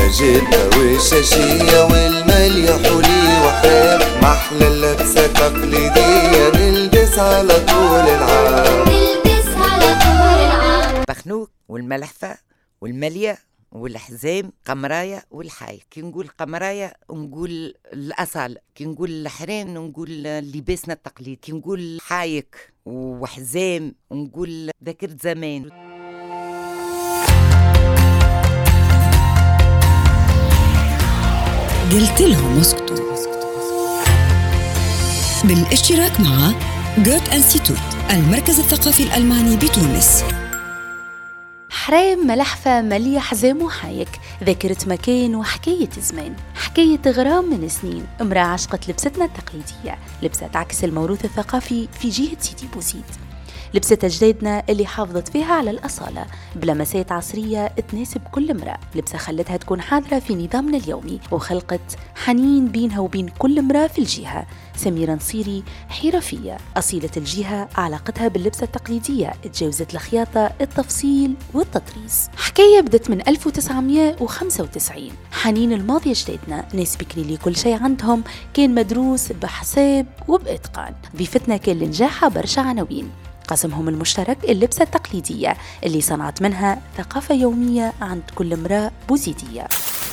جبة والشاشية والمالية حلي وحرام، محلى اللبسة تقليدية نلبس على طول العام. بخنوك والملحفة والمالية والحزام، قمراية والحايك. كي نقول قمراية نقول الأصالة، كي نقول الحرام نقول لباسنا التقليد، كي نقول حايك وحزام نقول ذاكرة زمان. قلت لهم اسكتوا. بالاشتراك مع جوت انستيتوت المركز الثقافي الألماني بتونس. حرام، ملحفة، مالية، حزام وحايك، ذاكرة مكان وحكاية زمان، حكاية غرام من سنين. امرأة عشقت لبستنا التقليدية، لبسة تعكس الموروث الثقافي في جهة سيدي بوزيد، لبسة أجدادنا اللي حافظت فيها على الأصالة بلمسات عصرية تناسب كل امرأة، لبسة خلتها تكون حاضرة في نظامنا اليومي وخلقت حنين بينها وبين كل امرأة في الجهة. سميرة نصيري حرفية أصيلة الجهة، علاقتها باللبسة التقليدية تجاوزت الخياطة، التفصيل والتطريز. حكاية بدت من 1995. حنين الماضي أجدادنا، ناس بكري اللي كل شيء عندهم كان مدروس بحساب وبإتقان. ضيفتنا كان لنجاحها برشا عناوين، قسمهم المشترك اللبسة التقليدية اللي صنعت منها ثقافة يومية عند كل امرأة بوزيدية.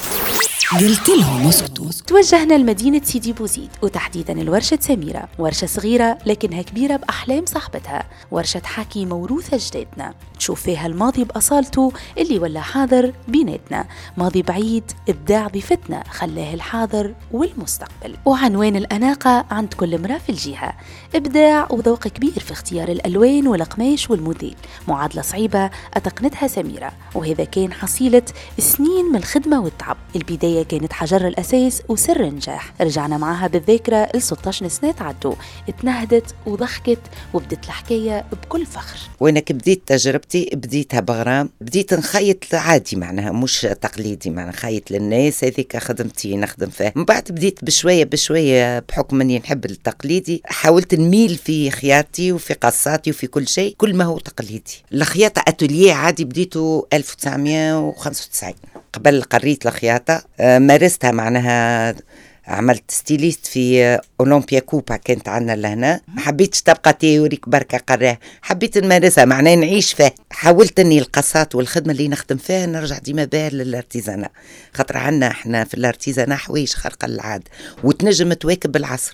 قلت لهم اسكتوا. توجهنا لمدينة سيدي بوزيد وتحديدا الورشة سميرة، ورشة صغيرة لكنها كبيرة بأحلام صاحبتها، ورشة حكي موروث أجدادنا، تشوف فيها الماضي بأصالته اللي ولا حاضر بيناتنا، ماضي بعيد إبداع ضيفتنا خلاه الحاضر والمستقبل. وعنوان الأناقة عند كل امرأة في الجهة، إبداع وذوق كبير في اختيار الألوان والقماش والموديل، معادلة صعيبة أتقنتها سميرة، وهذا كان حصيلة سنين من الخدمة والتعب. البداية كانت حجر الأساس وسر النجاح. رجعنا معها بالذاكرة ل16 سنة عدوا، اتنهدت وضحكت وبدت الحكاية بكل فخر. وانا كبديت تجربتي بديتها بغرام، بديت نخيط عادي معناها مش تقليدي، معناها خيط للناس، هذيك خدمتي نخدم فيها. من بعد بديت بشوية بشوية بحكم اني نحب التقليدي، حاولت نميل في خياطتي وفي قصاتي وفي كل شيء كل ما هو تقليدي. الخياطة اتوليه عادي بديته 1995، قبل قريت الخياطة مارستها، معناها عملت ستيليست في أولمبيا كوبا كانت عنا لهنا، ما حبيتش تبقى تيوريك بركة قراه، حبيت نمارسها معناها نعيش فيها. حاولت اني القصات والخدمة اللي نخدم فيها نرجع ديما بها للارتيزانا، خاطر عنا احنا في الارتيزانا حوايج خارقة للعادة وتنجم تواكب العصر.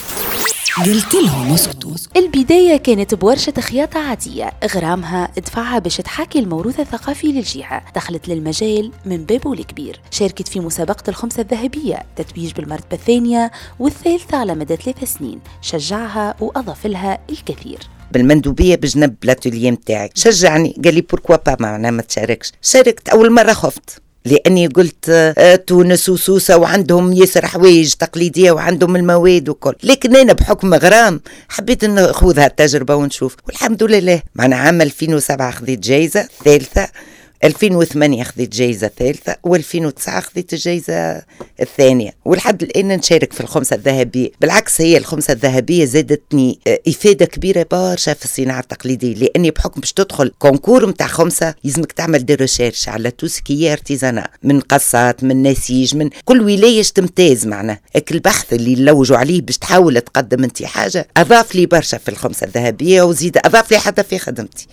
قلت لهم اسكتوا. البداية كانت بورشة خياطة عادية، غرامها دفعها باش تحاكي الموروث الثقافي للجهة، دخلت للمجال من بابه الكبير، شاركت في مسابقة الخمسة الذهبية، تتويج بالمرتبة الثانية والثالثة على مدى 3 سنين، شجعها وأضاف لها الكثير. بالمندوبية بجنب الاتوليه متاعي شجعني، قال لي بوركوا با معناها ما تشاركش. شاركت، أول مرة خفت لأني قلت تونس وسوسة وعندهم ياسر حوايج تقليدية وعندهم المواد وكل، لكن أنا بحكم غرام حبيت نخوضها التجربة ونشوف، والحمد لله. معنا عام 2007 خذيت جايزة ثالثة، 2008 خذيت جايزة ثالثة، و2009 خذيت الجايزة الثانية، ولحد الآن نشارك في الخمسة الذهبية. بالعكس هي الخمسة الذهبية زادتني إفادة كبيرة برشا في الصناعة التقليدية، لأني بحكم باش تدخل كونكور متاع خمسة يزمك تعمل دي ريشيرش على توسكي ارتيزانا، من قصات، من نسيج، من كل ولاية تمتاز. معنا البحث اللي نلوجوا عليه باش تحاول تقدم انت حاجة أضاف لي برشا في الخمسة الذهبية، وزيد أضاف لي حتى في خدمتي.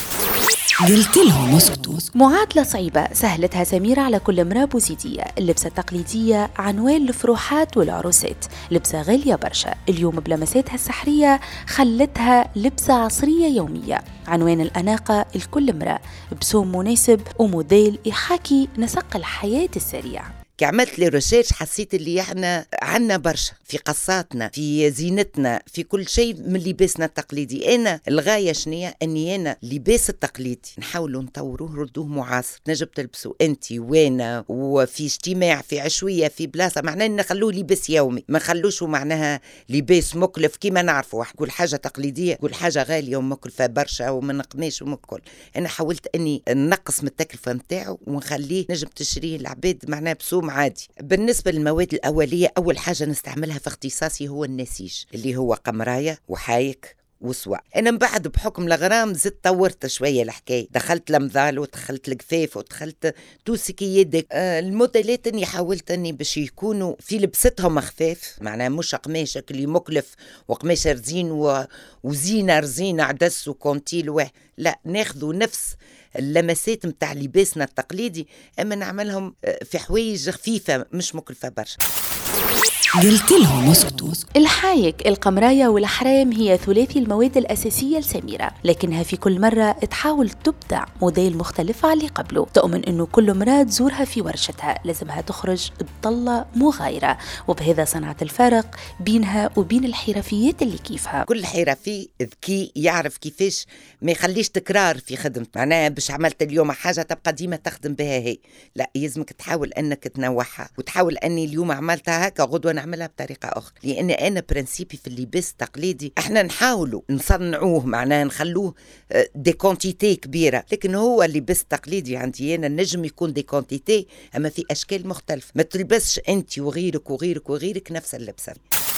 قلت لهم اسكتوا. معادلة صعيبة سهلتها سميرة على كل امرأة بوزيدية. اللبسة التقليدية عنوان الفروحات والعروسات، لبسة غالية برشا اليوم بلمساتها السحرية خلتها لبسة عصرية يومية. عنوان الأناقة لكل امرأة بسوم مناسب وموديل يحاكي نسق الحياة السريع. كي عملت لي ريسيرش حسيت اللي احنا عنا برشا في قصاتنا، في زينتنا، في كل شيء من لباسنا التقليدي. انا الغايه شنية اني انا لباس التقليدي نحاولوا نطوروه ردوه معاصر، نجم تلبسوا انت وانا وفي اجتماع في عشويه في بلاصه، معناه نخلوه لباس يومي، ما نخلوش معناها لباس مكلف كيما نعرفوا كل حاجه تقليديه كل حاجه غاليه ومكلفه برشا ومن قماش ومكل. انا حاولت اني نقص من التكلفه نتاعو ونخليه نجم تشريه العباد معناه بسوم عادي. بالنسبة للمواد الأولية، أول حاجة نستعملها في اختصاصي هو النسيج اللي هو قمراية وحايك وسوا. انا من بعد بحكم الغرام زدت طورت شويه الحكايه، دخلت المظال ودخلت الكفاف ودخلت توسكي يدك. الموديلات اني حاولت اني باش يكونوا في لبستهم خفاف، معناها مش قماش اللي مكلف وقماش رزين وزينه رزينه عدس وكونتيل لا، ناخذوا نفس اللمسات متاع لباسنا التقليدي اما نعملهم في حوايج خفيفه مش مكلفه برشا. قلت لهم اسكتوا. الحايك، القمراية والحرام هي ثلاثي المواد الأساسية لسميرة، لكنها في كل مرة تحاول تبدع موديل مختلف عن اللي قبله. تؤمن أنه كل مرة تزورها في ورشتها لازمها تخرج بطلة مغايرة، وبهذا صنعت الفارق بينها وبين الحرفيات اللي كيفها. كل حرفي ذكي يعرف كيفاش ما يخليش تكرار في خدمة، معناها باش عملت اليوم حاجة تبقى ديما تخدم بها هي، لا يلزمك تحاول أنك تنوعها وتحاول أني اليوم عملتها هكا غدوة نعملها بطريقة أخرى. لأن أنا برنسيبي في اللباس التقليدي احنا نحاولوا نصنعوه، معناها نخلوه دي كونتيتي كبيرة، لكن هو اللباس التقليدي عندي أنا نجم يكون دي كونتيتي أما في أشكال مختلفة، ما تلبسش أنت وغيرك وغيرك وغيرك نفس اللبسة.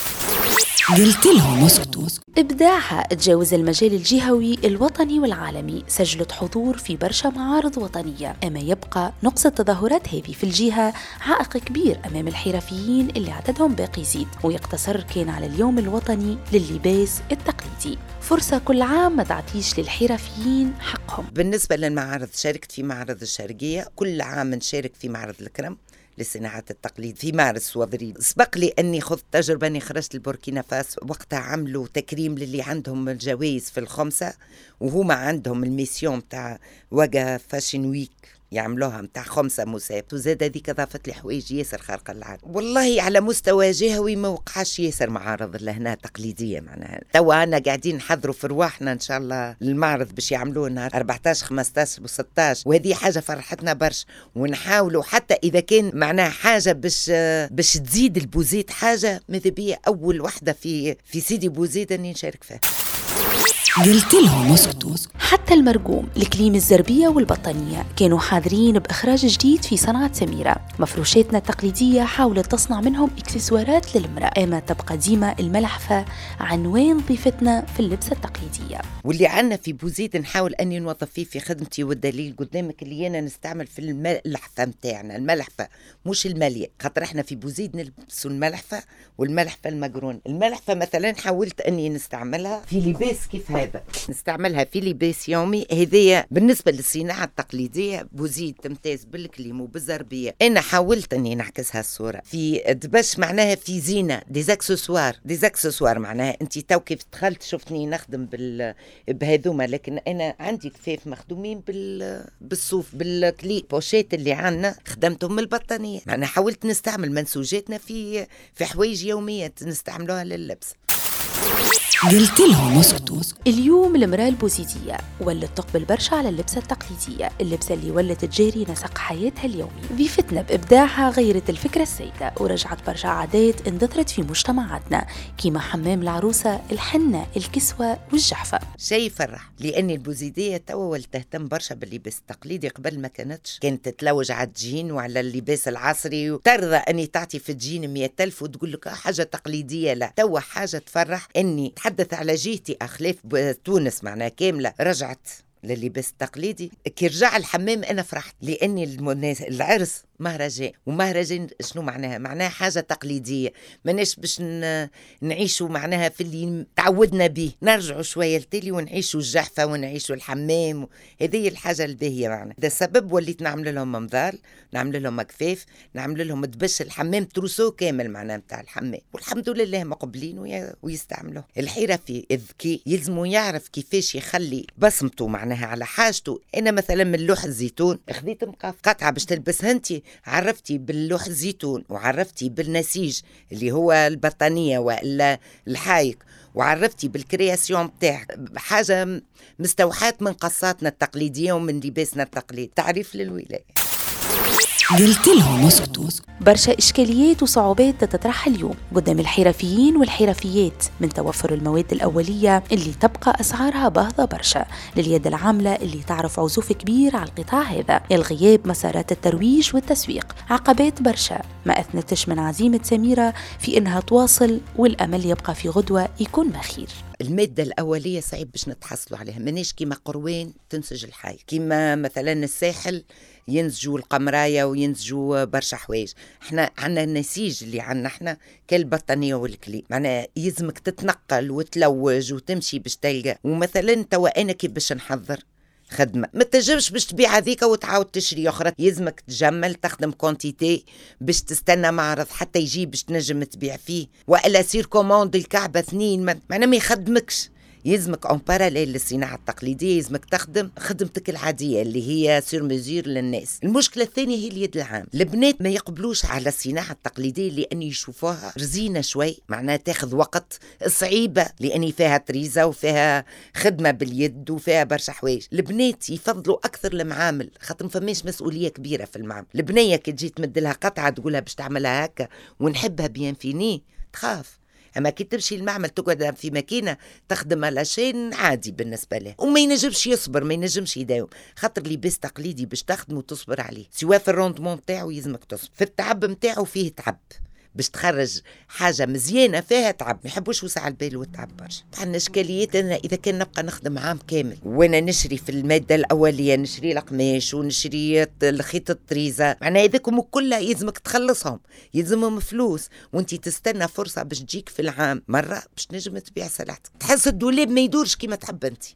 قلت لهم اسكتوا. إبداعها تجاوز المجال الجهوي الوطني والعالمي، سجلت حضور في برشا معارض وطنية، أما يبقى نقص التظاهرات هذه في الجهة عائق كبير أمام الحرفيين اللي عددهم باقي يزيد، ويقتصر كان على اليوم الوطني لللباس التقليدي. فرصة كل عام ما تعطيش للحرفيين حقهم. بالنسبة للمعارض شاركت في معرض الشرقية، كل عام نشارك في معرض الكرم للصناعات التقليد في مارس وابريل. سبق لي أني خذت تجربة أني خرجت البوركينا فاسو، وقتها عملوا تكريم للي عندهم الجوائز في الخمسة، وهما عندهم الميسيون متاع وقا فاشن ويك يعملوها متاع 5 مسابقات، وزاد هذيك ضافت لي حوايج ياسر خارقة العادة. والله على مستوى جهوي ما وقعش ياسر معارض لهنا تقليدية، معناها توا أنا قاعدين نحضروا في رواحنا إن شاء الله المعرض باش يعملوه نهار 14 15 و16، وهذه حاجة فرحتنا برش، ونحاولوا حتى إذا كان معناها حاجة باش تزيد البوزيت، حاجة ماذا بيا أول وحدة في سيدي بوزيد أني نشارك فيها. قلت لهم اسكتوا. حتى المرقوم، الكليم الزربية والبطانية كانوا حاضرين بإخراج جديد في صناعة سميرة. مفروشاتنا التقليدية حاولت تصنع منهم إكسسوارات للمرأة، أما تبقى ديما الملحفة عنوان ضيفتنا في اللبسة التقليدية. واللي عنا في بوزيد نحاول أني نوظف فيه في خدمتي، والدليل قدامك اللي أنا نستعمل في الملحفة متاعنا، الملحفة مش المالية، خاطر احنا في بوزيد نلبسوا الملحفة والملحفة المقرون. الملحفة مثلا حاولت أني نستعملها في لباس كيف هذا، نستعملها في لباس يومي. هذه بالنسبة للصناعة التقليدية بوزيد تمتاز بالكليم وبالزربية. أنا حاولت أني نعكسها الصورة في دبش، معناها في زينة ديزاكسسوار، معناها أنت تو كيف دخلت شفتني نخدم بهذوما، لكن أنا عندي كفاف مخدومين بالصوف، بالكليب بوشيت اللي عنا خدمتهم البطانية، معناها حاولت نستعمل منسوجاتنا في حوايج يومية نستعملوها لللبس. قلت لهم اسكتوا. اليوم المرأة البوزيدية ولت تقبل برشا على اللبسة التقليدية، اللبسة اللي ولت تجاري نسق حياتها اليومي. ضيفتنا بإبداعها غيرت الفكرة السائدة ورجعت برشا عادات اندثرت في مجتمعاتنا، كيما حمام العروسة، الحنة، الكسوة والجحفة. شيء فرح، لأن البوزيدية توا ولت تهتم برشا باللباس التقليدي، قبل ما كانت تتلوج على الجين وعلى اللباس العصري، وترضى أني تعطي في الجين 100,000 وتقول لك حاجة تقليدية. لا، توا حاجة تفرح أني تحدث على جهتي أخلاف تونس معناها كاملة رجعت لللباس التقليدي. كي رجع الحمام أنا فرحت، لأني العرس مهرجان، ومهرجان شنو معناها حاجة تقليدية، ماناش باش نعيشوا معناها في اللي تعودنا به، نرجعوا شوية لتالي ونعيشوا الجحفة ونعيشوا الحمام. هذه الحاجة الباهية معنا. ده السبب وليت نعمل لهم ممضال، نعمل لهم كفاف، نعمل لهم تبش الحمام تروسو كامل معناها متاع الحمام، والحمد لله مقبلين ويستعملوه. الحرفي الذكي يلزموا يعرف كيفاش يخلي بصمته معناها على حاجته. أنا مثلا من لوح الزيتون خذيت قطعة باش تلبسها انتي، عرفتي باللوح الزيتون وعرفتي بالنسيج اللي هو البطانية ولا الحايك، وعرفتي بالكرياسيون بتاعك، حاجة مستوحاة من قصاتنا التقليدية ومن لباسنا التقليدي، تعريف للولاية. قلت لهم اسكتوا. برشا إشكاليات وصعوبات تتطرح اليوم قدام الحرفيين والحرفيات من توفر المواد الأولية اللي تبقى أسعارها باهظة برشا لليد العاملة اللي تعرف عزوف كبير على القطاع هذا، الغياب مسارات الترويج والتسويق، عقبات برشا ما أثنتش من عزيمة سميرة في إنها تواصل، والأمل يبقى في غدوة يكون ما خير. المادة الأولية صعيب باش نتحصلوا عليها، مناش كيما قروين تنسج الحي، كيما مثلا الساحل ينسجوا القمراية وينسجوا برشا حوايج. احنا عنا النسيج اللي عنا احنا كالبطانية والكلي، معناها يلزمك تتنقل وتلوج وتمشي باش تلقى. ومثلا توا أنا كيف باش نحضر خدمة ما تجمش باش تبيع هذيك وتعاود تشري أخرى، يلزمك تجمل تخدم كونتيتي باش تستنى معرض حتى يجي باش تنجم تبيع فيه، وإلا سير كوموند الكعبة 2 معناها ما يخدمكش. يلزمك اون باراليل للصناعة التقليدية يلزمك تخدم خدمتك العادية اللي هي سير مزير للناس. المشكلة الثانية هي اليد العام، البنات ما يقبلوش على الصناعة التقليدية لأن يشوفوها رزينة شوي، معناها تاخذ وقت صعيبة لأن فيها تريزة وفيها خدمة باليد وفيها برشا حوايج. البنات يفضلوا أكثر المعامل خاطر فماش مسؤولية كبيرة في المعامل. البنية كي تجي تمدلها قطعة تقولها باش تعملها هكا ونحبها بيان فيني تخاف، أما كي تمشي المعمل تقعد في ماكينة تخدم على شيء عادي بالنسبة له، وما ينجمش يصبر ما ينجمش يداوم خاطر لباس تقليدي باش تخدم وتصبر عليه، سواء في الروندمون متاعو يلزمك تصبر، في التعب متاعو فيه تعب باش تخرج حاجة مزيانة فيها تعب، ما يحبوش وسع البال والتعب برشا. عندنا إشكاليات أنا إذا كان نبقى نخدم عام كامل وأنا نشري في المادة الأولية نشري القماش ونشري الخيط الطريزة، معناها هذاكم كلها يلزمك تخلصهم، يلزمهم فلوس، وانتي تستنى فرصة باش تجيك في العام مرة باش نجم تبيع سلعتك، تحس الدولاب ما يدورش كيما تحب انت.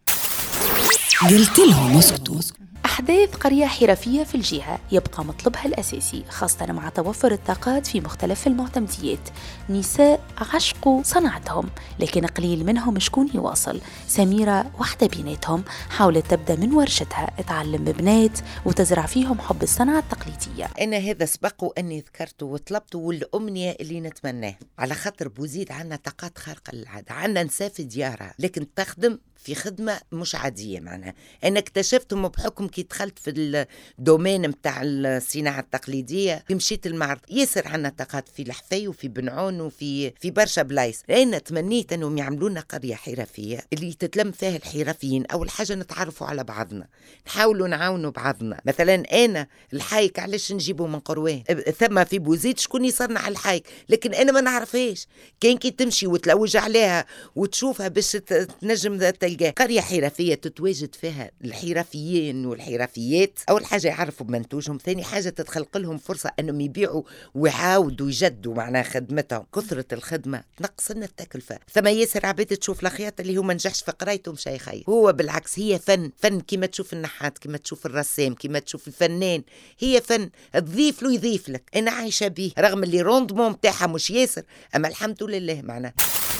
قلت لهم اسكتوا. أحداث قرية حرفية في الجهة يبقى مطلبها الأساسي خاصة مع توفر الطاقات في مختلف المعتمديات. نساء عشقوا صنعتهم لكن قليل منهم شكون يواصل. سميرة واحدة بيناتهم حاولت تبدأ من ورشتها تعلم ببنات وتزرع فيهم حب الصنعة التقليدية. أنا هذا سبق وأني ذكرته وطلبته والأمنية اللي نتمناه، على خاطر بوزيد عنا طاقات خارقة للعادة، عنا نساء في ديارها لكن تخدم في خدمة مش عادية. معناها أنا اكتشفتهم بحكم كي دخلت في الدومين متاع الصناعة التقليدية، مشيت المعرض ياسر عنا طاقات في الحفي وفي بنعون وفي برشا بلايص. أنا تمنيت أنهم يعملونا قرية حرفية اللي تتلم فيها الحرفيين. أول حاجة نتعرفوا على بعضنا، نحاولوا نعاونوا بعضنا. مثلا أنا الحايك علاش نجيبه من قروان، ثم في بوزيد شكون يصنع الحايك لكن أنا ما نعرفهاش. كان كي تمشي وتلوج عليها وتشوفها باش تنجم تلقى قرية حرفية تتواجد فيها الحرفيين والحرفيات. أول حاجة يعرفوا بمنتوجهم، ثاني حاجة تتخلق لهم فرصة أنهم يبيعوا ويعاودوا يجدوا معناها خدمتهم. كثرة الخدمة تنقص لنا التكلفة. ثم ياسر عباد تشوف الخياط اللي هو ما نجحش في قرايته مش هيخير، هو بالعكس هي فن كما تشوف النحات كما تشوف الرسام كما تشوف الفنان، هي فن تضيف له يضيف لك. أنا عايشة به رغم اللي روندمون متاعها مش ياسر، أما الحمد لله معناه.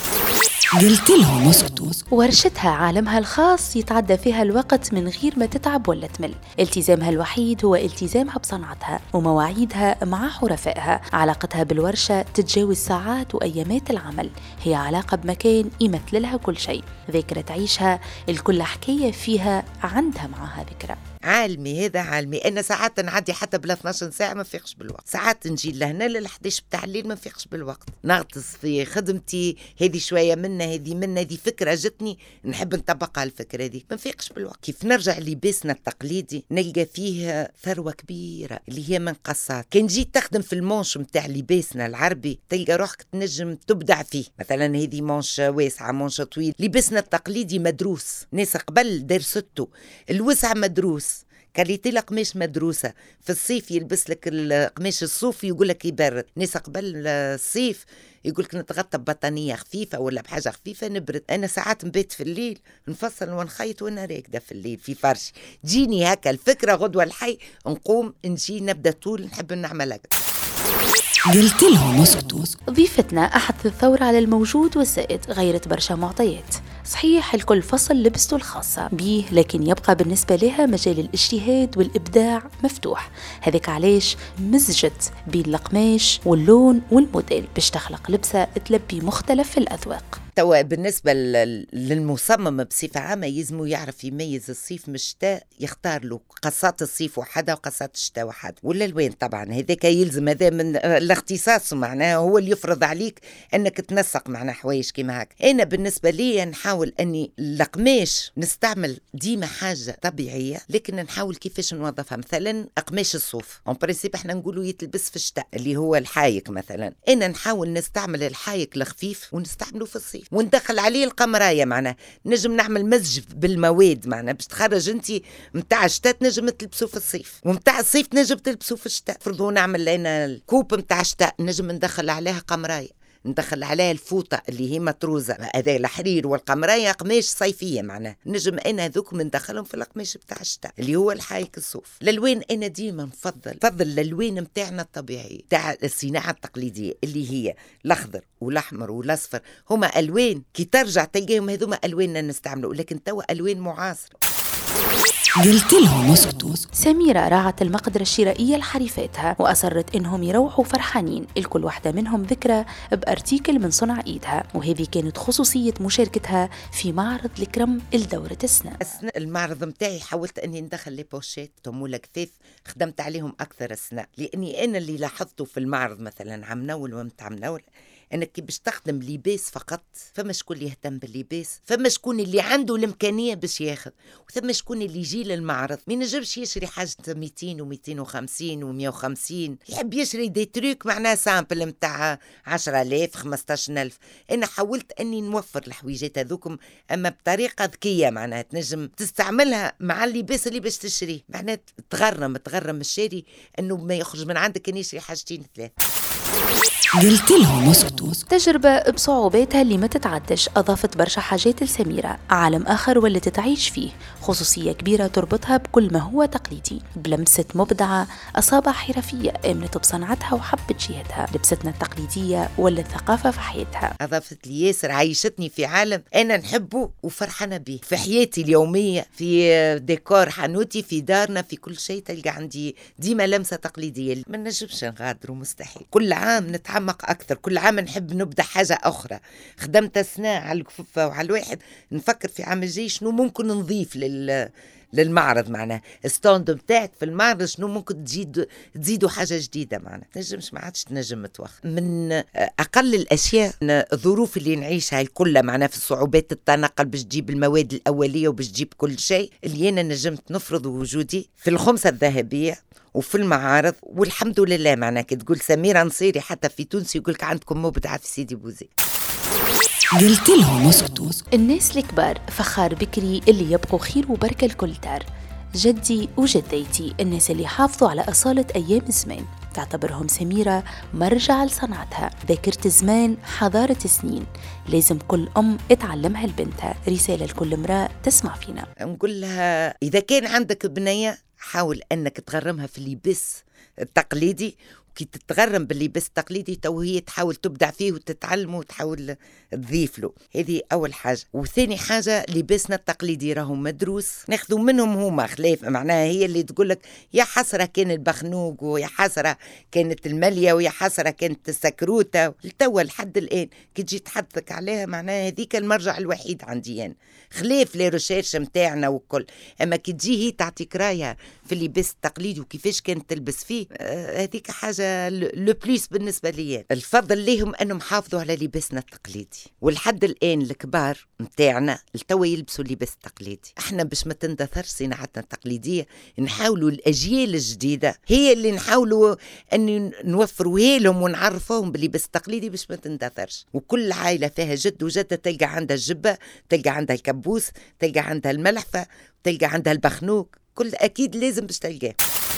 قلت لهم اسكتوا. ورشتها عالمها الخاص يتعدى فيها الوقت من غير ما تتعب ولا تمل. التزامها الوحيد هو التزامها بصنعتها ومواعيدها مع حرفائها. علاقتها بالورشة تتجاوز ساعات وأيامات العمل، هي علاقة بمكان يمثل لها كل شيء، ذاكرة تعيشها الكل حكاية فيها عندها معها ذكرى. عالمي هذا عالمي. أنا ساعات نعدي حتى بلا 12 ساعة ما فيقش بالوقت، ساعات نجي لهنا لل11 بتاع الليل ما فيقش بالوقت، نغطس في خدمتي هذه شوية منا هذه فكرة جتني نحب نطبقها الفكرة دي ما فيقش بالوقت. كيف نرجع لباسنا التقليدي نلقى فيه ثروة كبيرة اللي هي من قصات. كان جيت تخدم في المونش متاع لباسنا العربي تلقى روحك تنجم تبدع فيه. مثلا هذه مونش واسعة مونش طويل، لباسنا التقليدي مدروس، ناس قبل درسته الوسع مدروس، كاليتي القماش مدروسة. في الصيف يلبس لك القماش الصوفي يقول لك يبرد، ناس قبل الصيف يقول لك نتغطى ببطانية خفيفة ولا بحاجة خفيفة نبرد. أنا ساعات نبيت في الليل نفصل ونخيط وأنا راكدة في الليل في فرشي، جيني هكا الفكرة غدوة الحي نقوم نجي نبدأ طول نحب نعمل هكا. قلت لهم اسكتوا. ضيفتنا أحدث الثورة على الموجود والسائد، غيرت برشا معطيات. صحيح الكل فصل لبسته الخاصة بيه لكن يبقى بالنسبة لها مجال الاجتهاد والإبداع مفتوح. هذاك علاش مزجت بين القماش واللون والموديل باش تخلق لبسة تلبي مختلف الأذواق. توا بالنسبة للمصمم بصفة عامة يلزمو يعرف يميز الصيف من الشتاء، يختار له قصات الصيف وحدها وقصات الشتاء وحدها، ولا الوين طبعا هذاك يلزم، هذا من الاختصاص معناها هو اللي يفرض عليك انك تنسق معنا حوايج كيما هكا. انا بالنسبة لي نحاول اني القماش نستعمل ديما حاجة طبيعية، لكن نحاول كيفاش نوظفها. مثلا قماش الصوف اون برينسيپ احنا نقولوا يتلبس في الشتاء اللي هو الحايك، مثلا انا نحاول نستعمل الحايك الخفيف ونستعمله في الصيف وندخل عليه القمرايه، معناه نجم نعمل مزج بالمواد معناه باش تخرج انت متاع الشتاء تنجم تلبسه في الصيف، ومتاع الصيف نجم تلبسه في الشتاء. فرضوا نعمل لنا الكوب متاع الشتاء نجم ندخل عليها قمرايه، ندخل عليها الفوطة اللي هي مطروزة، هذا الحرير والقمراية قماش صيفية معناه، نجم أنا ذوك مندخلهم في القماش بتاع الشتاء اللي هو الحايك الصوف. الألوان أنا ديما نفضل الألوان متاعنا الطبيعية تاع الصناعة التقليدية اللي هي الأخضر والأحمر والأصفر، هما ألوان كي ترجع تلقاهم هذوما ألواننا نستعملوا، لكن توا ألوان معاصرة. قلت لهم اسكتوا. سميرة راعت المقدرة الشرائية لحريفاتها وأصرت إنهم يروحوا فرحانين، الكل واحدة منهم ذكرى بأرتيكل من صنع إيدها، وهذه كانت خصوصية مشاركتها في معرض الكرم لدورة السنة. المعرض متاعي حاولت أني ندخل لي بوشيت طمولة كفاف، خدمت عليهم أكثر السنة، لأني أنا اللي لاحظته في المعرض مثلا عم نول ومتعم نول انك باش تخدم لباس فقط، فما شكون يهتم باللباس، فما شكون اللي عنده الامكانيه باش ياخذ، وثم شكون اللي يجي للمعرض ما ينجمش يشري حاجه 200 و250 و150، يحب يشري دي تروك معناها سامبل نتاع 10,000 15,000. انا حاولت اني نوفر الحويجات هذوكم اما بطريقه ذكيه، معناها تنجم تستعملها مع اللباس اللي باش تشريه، معناها تغرم الشاري انه ما يخرج من عندك كان يشري حاجتين ثلاث. قلت لهم اسكتوا. تجربة بصعوباتها اللي ما تتعدش أضافت برشا حاجات لسميرة، عالم آخر ولت تعيش فيه، خصوصية كبيرة تربطها بكل ما هو تقليدي، بلمسة مبدعة، أصابع حرفية آمنت بصنعتها وحبت جهتها. لبستنا التقليدية ولا الثقافة في حياتها، أضافت لي ياسر، عايشتني في عالم أنا نحبه وفرحانة به في حياتي اليومية، في ديكور حانوتي، في دارنا، في كل شيء تلقى عندي ديما لمسة تقليدية. ما نجمش نغادر ومستحيل، كل عام نتعمق أكثر، كل عام نحب نبدأ حاجة أخرى. خدمت أثناء على الكفة وعلى الواحد نفكر في عام الجاي شنو ممكن نضيف للمعرض، معناه ستاند بتاعك في المعرض شنو ممكن تزيدوا حاجة جديدة، معناه تنجمش ما عادش تنجم توخ. من أقل الأشياء الظروف اللي نعيشها الكل، معناه في صعوبات التنقل باش تجيب المواد الأولية وباش تجيب كل شيء، اللي أنا نجمت نفرض وجودي في الخمسة الذهبية وفي المعارض، والحمد لله. معناه كي تقول سميرة نصيري حتى في تونس يقولك عندكم مبدعة في سيدي بوزيد. قلت لهم اسكتوا. الناس الكبار فخار بكري اللي يبقوا خير وبركة الكل دار، جدي وجديتي الناس اللي حافظوا على أصالة أيام الزمان، تعتبرهم سميرة مرجع لصنعتها، ذاكرة زمان حضارة سنين، لازم كل أم تعلمها لبنتها، رسالة لكل امرأة تسمع فينا. نقول لها إذا كان عندك بنية حاول أنك تغرمها في اللباس التقليدي، وكي تتغرم باللباس التقليدي تو هي تحاول تبدع فيه وتتعلمه وتحاول تضيف له. هذه أول حاجة. وثاني حاجة لباسنا التقليدي راهو مدروس، ناخذوا منهم هما خلاف، معناها هي اللي تقولك يا حسرة كان البخنوق، ويا حسرة كانت الملية، ويا حسرة كانت السكروتة، لتوا لحد الآن كي تجي تحدثك عليها معناها هذيك المرجع الوحيد عندي أنا، خلاف لي ريشيرش متاعنا وكل. أما كي تجي هي تعطيك رايها في اللباس التقليدي وكيفاش كانت تلبس فيه، هذيك حاجة لو بليس بالنسبة لي. الفضل ليهم أنهم حافظوا على لباسنا التقليدي، ولحد الآن الكبار متاعنا التوا يلبسوا اللباس التقليدي. احنا باش ما تندثرش صناعتنا التقليدية نحاولوا الأجيال الجديدة هي اللي نحاولوا أن نوفروا لهم ونعرفوهم باللباس التقليدي باش ما تندثرش. وكل عائلة فيها جد وجدة تلقى عندها الجبة، تلقى عندها الكبوس، تلقى عندها الملحفة، تلقى عندها البخنوك، كل أكيد لازم باش تلقاه.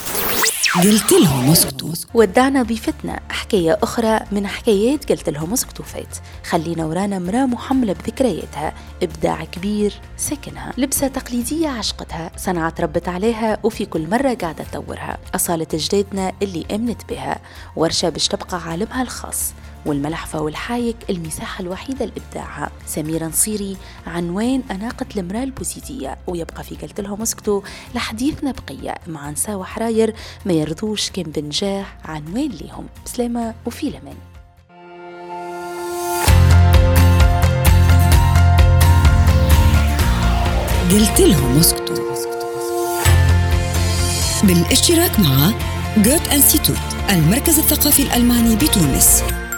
قلت لهم اسكتوا. ودعنا ضيفتنا حكاية أخرى من حكايات قلت لهم اسكتوا فات، خلينا ورانا مرأة محملة بذكرياتها، إبداع كبير سكنها، لبسة تقليدية عشقتها، صنعت ربت عليها وفي كل مرة قاعدة تطورها، أصالة جدادنا اللي أمنت بها، ورشة باش تبقى عالمها الخاص، والملحفة والحايك المساحة الوحيدة لإبداعها. سميرة نصيري عنوان أناقة المرأة البوزيدية، ويبقى في قلت لهم اسكتوا لحديثنا بقية مع نساء وحراير ما يرضوش كان بنجاح عنوان ليهم. بسلامة وفي الأمان. قلت لهم اسكتوا. بالاشتراك مع جوت انستيتوت المركز الثقافي الألماني بتونس.